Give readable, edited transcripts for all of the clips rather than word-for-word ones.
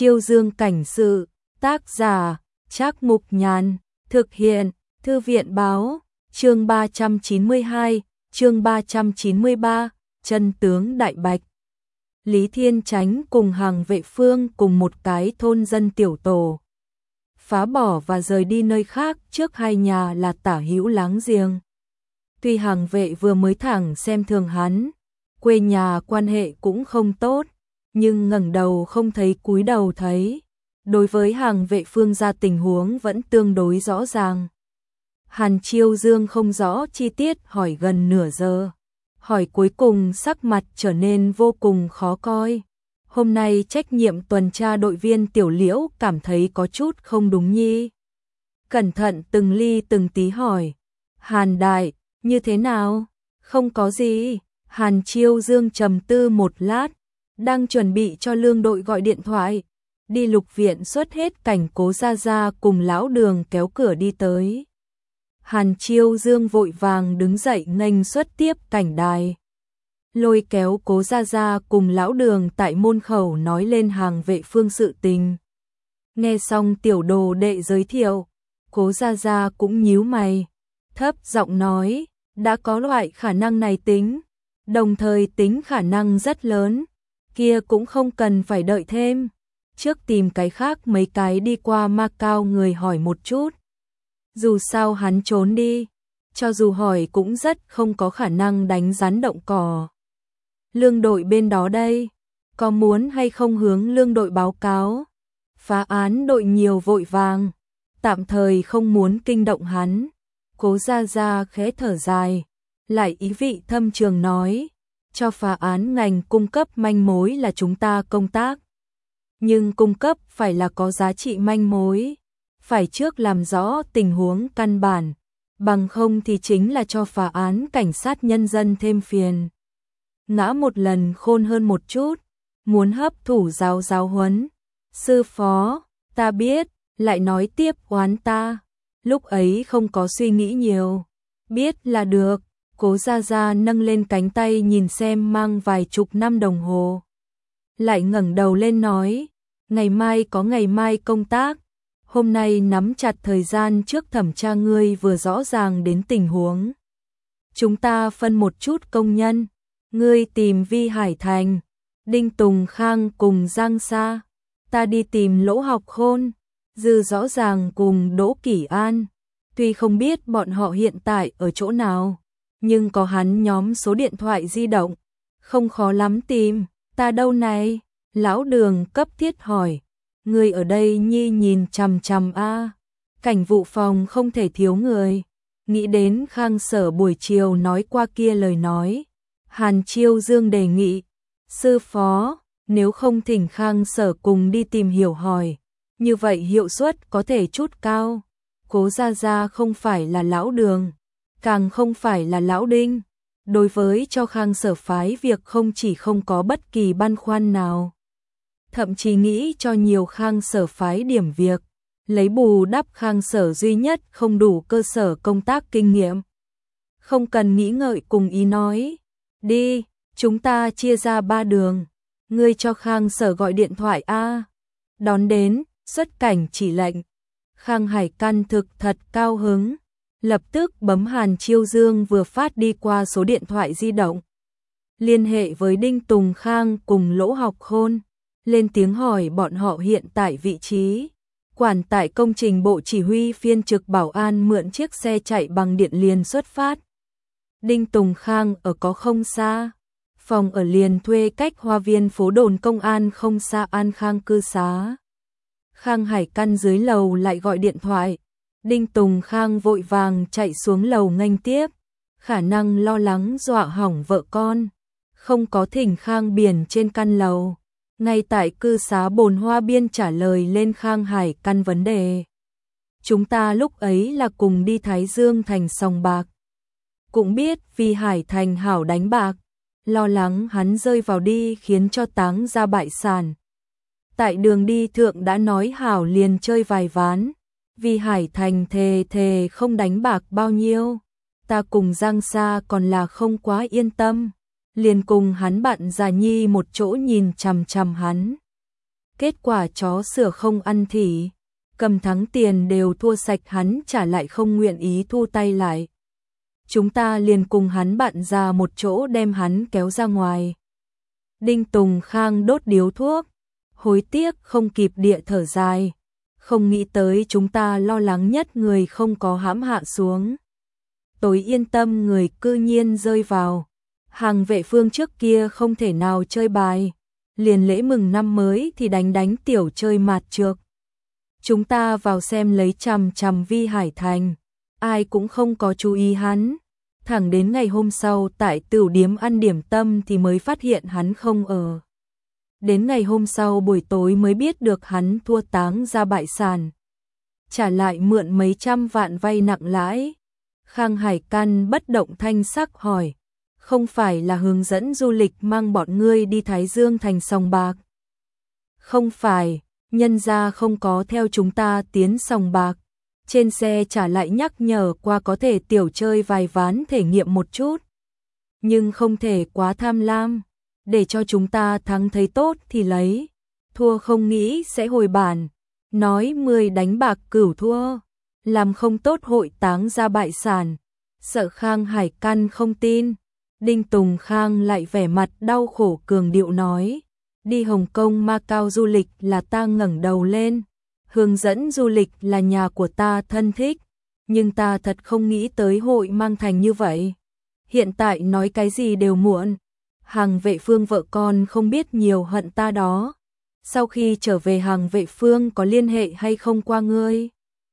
Chiêu Dương cảnh sự, tác giả, Trác Mục Nhàn, thực hiện, Thư viện báo, chương 392, chương 393, chân tướng đại bạch. Lý Thiên Chánh cùng Hàng Vệ Phương cùng một cái thôn dân tiểu tổ phá bỏ và rời đi nơi khác, trước hai nhà là tả hữu láng giềng. Tuy Hàng Vệ vừa mới thẳng xem thường hắn, quê nhà quan hệ cũng không tốt, nhưng ngẩng đầu không thấy cúi đầu thấy. Đối với Hàng Vệ Phương gia tình huống vẫn tương đối rõ ràng. Hàn Chiêu Dương không rõ chi tiết hỏi gần nửa giờ. Hỏi cuối cùng sắc mặt trở nên vô cùng khó coi. Hôm nay trách nhiệm tuần tra đội viên Tiểu Liễu cảm thấy có chút không đúng nhi. Cẩn thận từng ly từng tí hỏi. Hàn đại, như thế nào? Không có gì. Hàn Chiêu Dương trầm tư một lát, đang chuẩn bị cho lương đội gọi điện thoại. Đi Lục viện xuất hết cảnh Cố Gia Gia cùng lão Đường kéo cửa đi tới. Hàn Chiêu Dương vội vàng đứng dậy nghênh xuất tiếp cảnh đài. Lôi kéo Cố Gia Gia cùng lão Đường tại môn khẩu nói lên Hàng Vệ Phương sự tình. Nghe xong tiểu đồ đệ giới thiệu, Cố Gia Gia cũng nhíu mày, thấp giọng nói, đã có loại khả năng này tính, đồng thời tính khả năng rất lớn, kia cũng không cần phải đợi thêm. Trước tìm cái khác mấy cái đi qua Macau người hỏi một chút. Dù sao hắn trốn đi, cho dù hỏi cũng rất không có khả năng đánh rắn động cỏ. Lương đội bên đó đây, có muốn hay không hướng lương đội báo cáo? Phá án đội nhiều vội vàng, tạm thời không muốn kinh động hắn. Cố Gia Gia khẽ thở dài, lại ý vị thâm trường nói, cho phá án ngành cung cấp manh mối là chúng ta công tác. Nhưng cung cấp phải là có giá trị manh mối, phải trước làm rõ tình huống căn bản, bằng không thì chính là cho phá án cảnh sát nhân dân thêm phiền. Ngã một lần khôn hơn một chút, muốn hấp thụ giáo huấn. Sư phó, ta biết, lại nói tiếp oán ta. Lúc ấy không có suy nghĩ nhiều, biết là được. Cố Gia Gia nâng lên cánh tay nhìn xem mang vài chục năm đồng hồ. Lại ngẩng đầu lên nói, ngày mai có ngày mai công tác. Hôm nay nắm chặt thời gian trước thẩm tra ngươi vừa rõ ràng đến tình huống. Chúng ta phân một chút công nhân, ngươi tìm Vi Hải Thành, Đinh Tùng Khang cùng Giang Sa, ta đi tìm Lỗ Học Khôn, Dư rõ ràng cùng Đỗ Kỷ An. Tuy không biết bọn họ hiện tại ở chỗ nào, nhưng có hắn nhóm số điện thoại di động, không khó lắm tìm. Ta đâu này? Lão Đường cấp thiết hỏi. Người ở đây nhi nhìn chằm chằm a. Cảnh vụ phòng không thể thiếu người. Nghĩ đến Khang Sở buổi chiều nói qua kia lời nói, Hàn Chiêu Dương đề nghị, sư phó, nếu không thỉnh Khang Sở cùng đi tìm hiểu hỏi, như vậy hiệu suất có thể chút cao. Cố Gia Gia không phải là lão Đường, càng không phải là lão Đinh. Đối với cho Khang Sở phái việc không chỉ không có bất kỳ băn khoăn nào, thậm chí nghĩ cho nhiều Khang Sở phái điểm việc, lấy bù đắp Khang Sở duy nhất không đủ cơ sở công tác kinh nghiệm. Không cần nghĩ ngợi cùng ý nói, đi, chúng ta chia ra 3 đường, ngươi cho Khang Sở gọi điện thoại a. Đón đến, xuất cảnh chỉ lệnh. Khang Hải Căn thực thật cao hứng, lập tức bấm Hàn Chiêu Dương vừa phát đi qua số điện thoại di động. Liên hệ với Đinh Tùng Khang cùng Lỗ Học Khôn, lên tiếng hỏi bọn họ hiện tại vị trí. Quản tại công trình bộ chỉ huy phiên trực bảo an mượn chiếc xe chạy bằng điện liền xuất phát. Đinh Tùng Khang ở có không xa, phòng ở liền thuê cách Hoa Viên phố đồn công an không xa An Khang cư xá. Khang Hải Căn dưới lầu lại gọi điện thoại, Đinh Tùng Khang vội vàng chạy xuống lầu nghênh tiếp, khả năng lo lắng dọa hỏng vợ con, không có thỉnh Khang Biển trên căn lầu. Ngay tại cư xá Bồn Hoa Biên trả lời lên Khang Hải Căn vấn đề. Chúng ta lúc ấy là cùng đi Thái Dương thành sòng bạc. Cũng biết vì Hải Thành hảo đánh bạc, lo lắng hắn rơi vào đi khiến cho táng ra bại sản. Tại đường đi thượng đã nói hảo liền chơi vài ván, vì Hải Thành thề không đánh bạc bao nhiêu. Ta cùng Giang Sa còn là không quá yên tâm, liền cùng hắn bạn già nhi một chỗ nhìn chằm chằm hắn. Kết quả chó sửa không ăn thỉ, cầm thắng tiền đều thua sạch, hắn trả lại không nguyện ý thu tay lại. Chúng ta liền cùng hắn bạn ra một chỗ đem hắn kéo ra ngoài. Đinh Tùng Khang đốt điếu thuốc, hối tiếc không kịp địa thở dài, không nghĩ tới chúng ta lo lắng nhất người không có hãm hạ xuống. Tối yên tâm người cư nhiên rơi vào. Hàng Vệ Phương trước kia không thể nào chơi bài, liền lễ mừng năm mới thì đánh tiểu chơi mạt trược. Chúng ta vào xem lấy chằm chằm Vi Hải Thành, ai cũng không có chú ý hắn. Thẳng đến ngày hôm sau tại tửu điếm ăn điểm tâm thì mới phát hiện hắn không ở. Đến ngày hôm sau buổi tối mới biết được hắn thua táng ra bại sản. Trả lại mượn mấy trăm vạn vay nặng lãi. Khang Hải Căn bất động thanh sắc hỏi, không phải là hướng dẫn du lịch mang bọn ngươi đi Thái Dương thành sòng bạc? Không phải, nhân gia không có theo chúng ta tiến sòng bạc. Trên xe trả lại nhắc nhở qua có thể tiểu chơi vài ván thể nghiệm một chút. Nhưng không thể quá tham lam, để cho chúng ta thắng thấy tốt thì lấy, thua không nghĩ sẽ hồi bản. Nói 10 đánh bạc cửu thua, làm không tốt hội táng ra bại sản. Sợ Khang Hải Căn không tin, Đinh Tùng Khang lại vẻ mặt đau khổ cường điệu nói, đi Hồng Kông Macau du lịch là ta ngẩng đầu lên, hướng dẫn du lịch là nhà của ta thân thích, nhưng ta thật không nghĩ tới hội mang thành như vậy. Hiện tại nói cái gì đều muộn. Hàng Vệ Phương vợ con không biết nhiều hận ta đó. Sau khi trở về Hàng Vệ Phương có liên hệ hay không qua ngươi?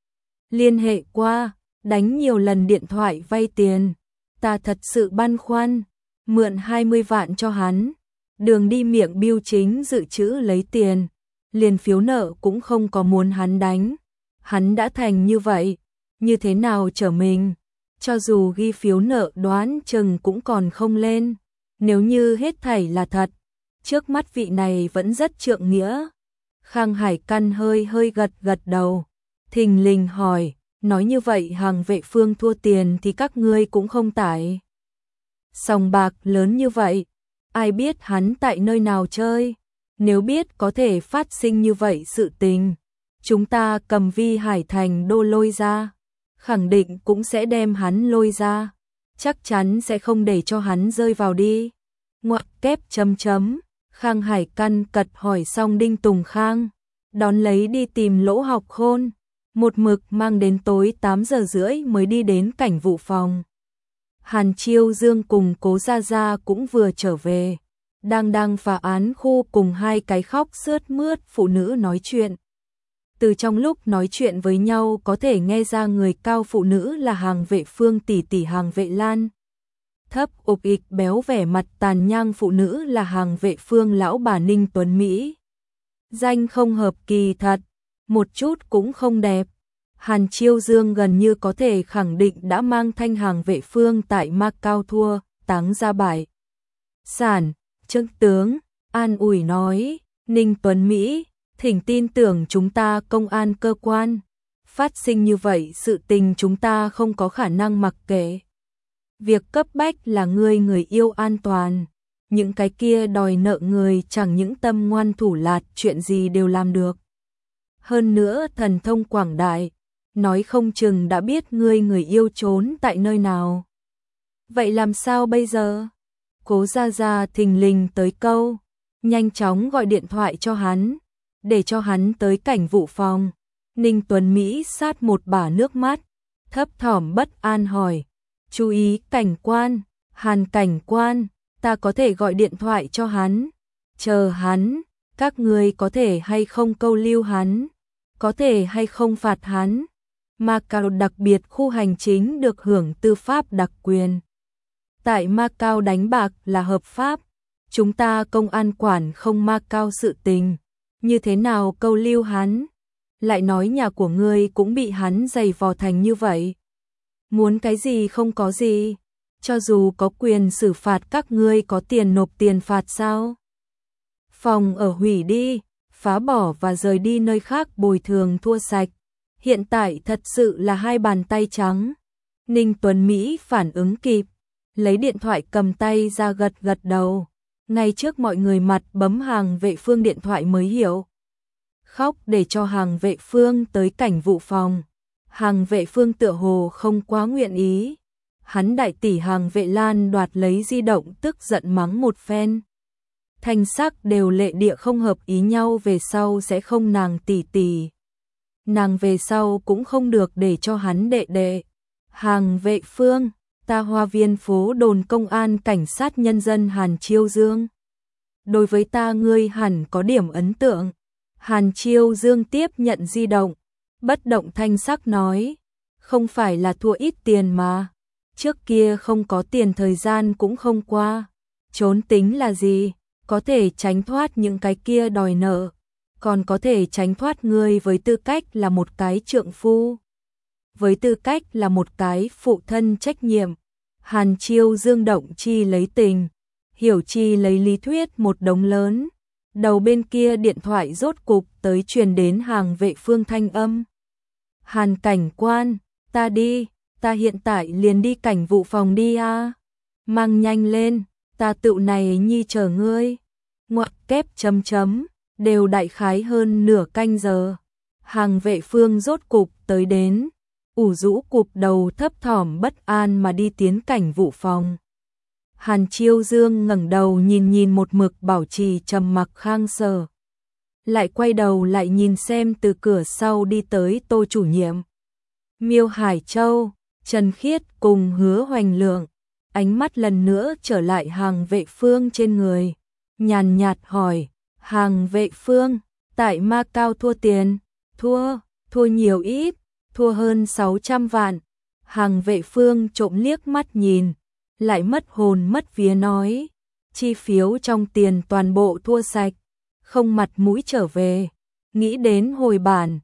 Liên hệ qua, đánh nhiều lần điện thoại vay tiền. Ta thật sự băn khoăn, mượn 20 vạn cho hắn. Đường đi miệng biêu chính dự trữ lấy tiền, liền phiếu nợ cũng không có muốn hắn đánh. Hắn đã thành như vậy, như thế nào trở mình? Cho dù ghi phiếu nợ đoán chừng cũng còn không lên. Nếu như hết thảy là thật, trước mắt vị này vẫn rất trượng nghĩa. Khang Hải Căn hơi gật đầu, thình lình hỏi, nói như vậy Hàng Vệ Phương thua tiền thì các ngươi cũng không tải. Sòng bạc lớn như vậy, ai biết hắn tại nơi nào chơi? Nếu biết có thể phát sinh như vậy sự tình, chúng ta cầm Vi Hải Thành đô lôi ra, khẳng định cũng sẽ đem hắn lôi ra, chắc chắn sẽ không để cho hắn rơi vào đi. Ngoặc kép chấm chấm, Khang Hải Căn cật hỏi xong Đinh Tùng Khang, đón lấy đi tìm Lỗ Học Khôn, một mực mang đến tối 8 giờ rưỡi mới đi đến cảnh vụ phòng. Hàn Chiêu Dương cùng Cố Gia Gia cũng vừa trở về, đang phá án khu cùng hai cái khóc sướt mướt phụ nữ nói chuyện. Từ trong lúc nói chuyện với nhau có thể nghe ra người cao phụ nữ là Hàng Vệ Phương tỷ tỷ Hàng Vệ Lan. Thấp ục ịch béo vẻ mặt tàn nhang phụ nữ là Hàng Vệ Phương lão bà Ninh Tuấn Mỹ. Danh không hợp kỳ thật, một chút cũng không đẹp. Hàn Chiêu Dương gần như có thể khẳng định đã mang thanh Hàng Vệ Phương tại Macau thua, táng ra bại sản. Trương tướng an ủi nói, Ninh Tuấn Mỹ, thỉnh tin tưởng chúng ta công an cơ quan. Phát sinh như vậy sự tình chúng ta không có khả năng mặc kệ. Việc cấp bách là người yêu an toàn. Những cái kia đòi nợ người chẳng những tâm ngoan thủ lạt chuyện gì đều làm được. Hơn nữa thần thông quảng đại, nói không chừng đã biết người yêu trốn tại nơi nào. Vậy làm sao bây giờ? Cố Gia Gia thình lình tới câu, nhanh chóng gọi điện thoại cho hắn, để cho hắn tới cảnh vụ phòng. Ninh Tuấn Mỹ sát một bả nước mắt, thấp thỏm bất an hỏi, chú ý cảnh quan, Hàn cảnh quan, ta có thể gọi điện thoại cho hắn, chờ hắn, các người có thể hay không câu lưu hắn, có thể hay không phạt hắn. Macau đặc biệt khu hành chính được hưởng tư pháp đặc quyền. Tại Macau đánh bạc là hợp pháp, chúng ta công an quản không Macau sự tình, như thế nào câu lưu hắn? Lại nói nhà của ngươi cũng bị hắn giày vò thành như vậy. Muốn cái gì không có gì, cho dù có quyền xử phạt các ngươi có tiền nộp tiền phạt sao? Phòng ở hủy đi, phá bỏ và rời đi nơi khác bồi thường thua sạch. Hiện tại thật sự là hai bàn tay trắng. Ninh Tuấn Mỹ phản ứng kịp, lấy điện thoại cầm tay ra gật đầu. Ngay trước mọi người mặt bấm Hàng Vệ Phương điện thoại mới hiểu. khóc để cho Hàng Vệ Phương tới cảnh vụ phòng. Hàng Vệ Phương tựa hồ không quá nguyện ý. Hắn đại tỷ Hàng Vệ Lan đoạt lấy di động tức giận mắng một phen. Thanh sắc đều lệ địa không hợp ý nhau, về sau sẽ không nàng tỷ tỷ. Nàng về sau cũng không được để cho hắn đệ đệ. Hàng Vệ Phương, ta Hoa Viên phố đồn công an cảnh sát nhân dân Hàn Chiêu Dương. Đối với ta ngươi hẳn có điểm ấn tượng. Hàn Chiêu Dương tiếp nhận di động, bất động thanh sắc nói, không phải là thua ít tiền mà. Trước kia không có tiền thời gian cũng không qua. Trốn tính là gì? Có thể tránh thoát những cái kia đòi nợ, còn có thể tránh thoát ngươi với tư cách là một cái trượng phu, với tư cách là một cái phụ thân trách nhiệm. Hàn Chiêu Dương động chi lấy tình, hiểu chi lấy lý thuyết một đống lớn. Đầu bên kia điện thoại rốt cục tới truyền đến Hàng Vệ Phương thanh âm. Hàn cảnh quan, ta đi, ta hiện tại liền đi cảnh vụ phòng đi a. Mang nhanh lên, ta tựu này nhi chờ ngươi. Ngoặc kép chấm chấm, đều đại khái hơn nửa canh giờ. Hàng Vệ Phương rốt cục tới đến, ủ rũ cụp đầu thấp thỏm bất an mà đi tiến cảnh vụ phòng. Hàn Chiêu Dương ngẩng đầu nhìn một mực bảo trì trầm mặc Khang Sở. Lại quay đầu lại nhìn xem từ cửa sau đi tới Tô chủ nhiệm. Miêu Hải Châu, Trần Khiết cùng Hứa Hoành Lượng, ánh mắt lần nữa trở lại Hàng Vệ Phương trên người. Nhàn nhạt hỏi, Hàng Vệ Phương, tại Macau thua tiền, thua nhiều ít, thua hơn 600 vạn. Hàng Vệ Phương trộm liếc mắt nhìn, lại mất hồn mất vía nói, chi phiếu trong tiền toàn bộ thua sạch, không mặt mũi trở về, nghĩ đến hồi bản,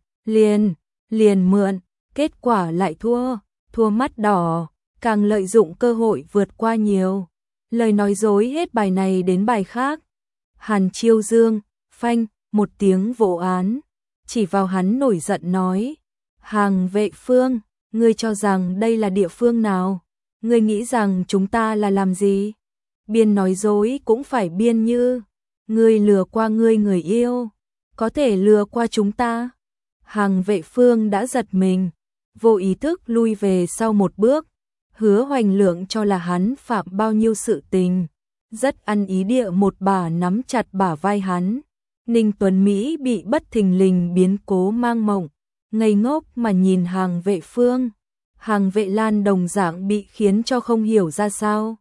liền mượn, kết quả lại thua mắt đỏ, càng lợi dụng cơ hội vượt qua nhiều. Lời nói dối hết bài này đến bài khác. Hàn Chiêu Dương, phanh, một tiếng vỗ án, chỉ vào hắn nổi giận nói, Hàng Vệ Phương, ngươi cho rằng đây là địa phương nào? Ngươi nghĩ rằng chúng ta là làm gì? Biên nói dối cũng phải biên như, ngươi lừa qua ngươi người yêu, có thể lừa qua chúng ta. Hàng Vệ Phương đã giật mình, vô ý thức lui về sau một bước. Hứa Hoành Lượng cho là hắn phạm bao nhiêu sự tình, rất ăn ý địa một bà nắm chặt bả vai hắn. Ninh Tuấn Mỹ bị bất thình lình biến cố mang mộng, ngây ngốc mà nhìn Hàng Vệ Phương. Hàng Vệ Lan đồng dạng bị khiến cho không hiểu ra sao.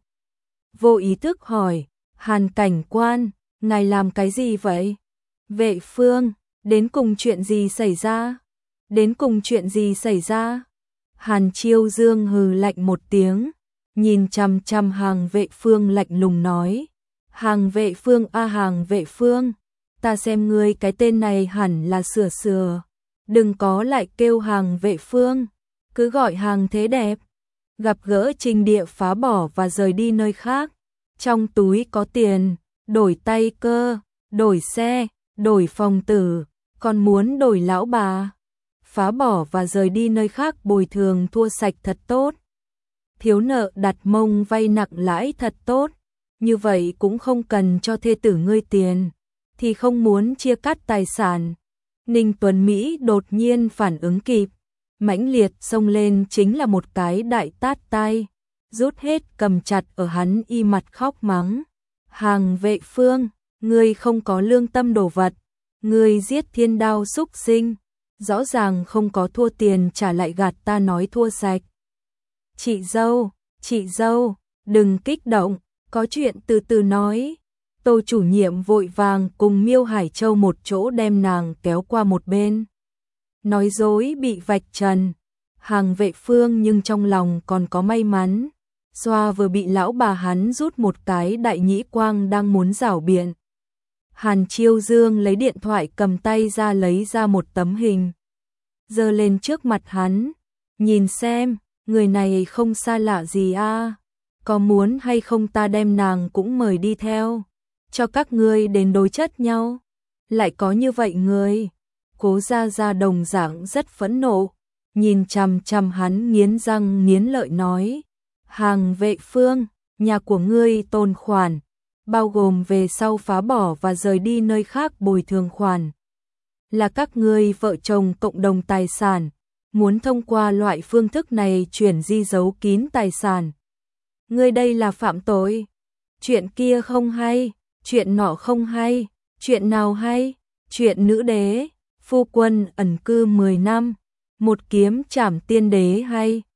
Vô ý thức hỏi, Hàn cảnh quan, ngài làm cái gì vậy? Vệ Phương, đến cùng chuyện gì xảy ra? Đến cùng chuyện gì xảy ra? Hàn Chiêu Dương hừ lạnh một tiếng, nhìn chằm chằm Hàng Vệ Phương lạnh lùng nói, Hàng Vệ Phương a Hàng Vệ Phương, ta xem ngươi cái tên này hẳn là sửa, đừng có lại kêu Hàng Vệ Phương, cứ gọi Hàng thế đẹp. Gặp gỡ Trình Địa phá bỏ và rời đi nơi khác, trong túi có tiền, đổi tay cơ, đổi xe, đổi phòng tử, còn muốn đổi lão bà. Phá bỏ và rời đi nơi khác bồi thường thua sạch thật tốt. Thiếu nợ đặt mông vay nặng lãi thật tốt. Như vậy cũng không cần cho thê tử ngươi tiền, thì không muốn chia cắt tài sản. Ninh Tuấn Mỹ đột nhiên phản ứng kịp, mãnh liệt xông lên chính là một cái đại tát tai, rút hết cầm chặt ở hắn y mặt khóc mắng. Hàng Vệ Phương, ngươi không có lương tâm đồ vật, ngươi giết thiên đao súc sinh, rõ ràng không có thua tiền trả lại gạt ta nói thua sạch. Chị dâu, đừng kích động, có chuyện từ từ nói. Tô chủ nhiệm vội vàng cùng Miêu Hải Châu một chỗ đem nàng kéo qua một bên. Nói dối bị vạch trần. Hàng Vệ Phương nhưng trong lòng còn có may mắn. Xoa vừa bị lão bà hắn rút một cái đại nhĩ quang đang muốn rảo biện. Hàn Chiêu Dương lấy điện thoại cầm tay ra lấy ra một tấm hình. Giơ lên trước mặt hắn. Nhìn xem, người này không xa lạ gì a. Có muốn hay không ta đem nàng cũng mời đi theo, cho các ngươi đến đối chất nhau. Lại có như vậy người. Cố Gia Gia đồng dạng rất phẫn nộ, nhìn chằm chằm hắn nghiến răng nghiến lợi nói, Hàng Vệ Phương, nhà của ngươi tồn khoản, bao gồm về sau phá bỏ và rời đi nơi khác bồi thường khoản, là các ngươi vợ chồng cộng đồng tài sản, muốn thông qua loại phương thức này chuyển di giấu kín tài sản. Ngươi đây là phạm tội. Chuyện kia không hay, chuyện nọ không hay, chuyện nào hay? Chuyện nữ đế, phu quân ẩn cư 10 năm, một kiếm trảm tiên đế hay.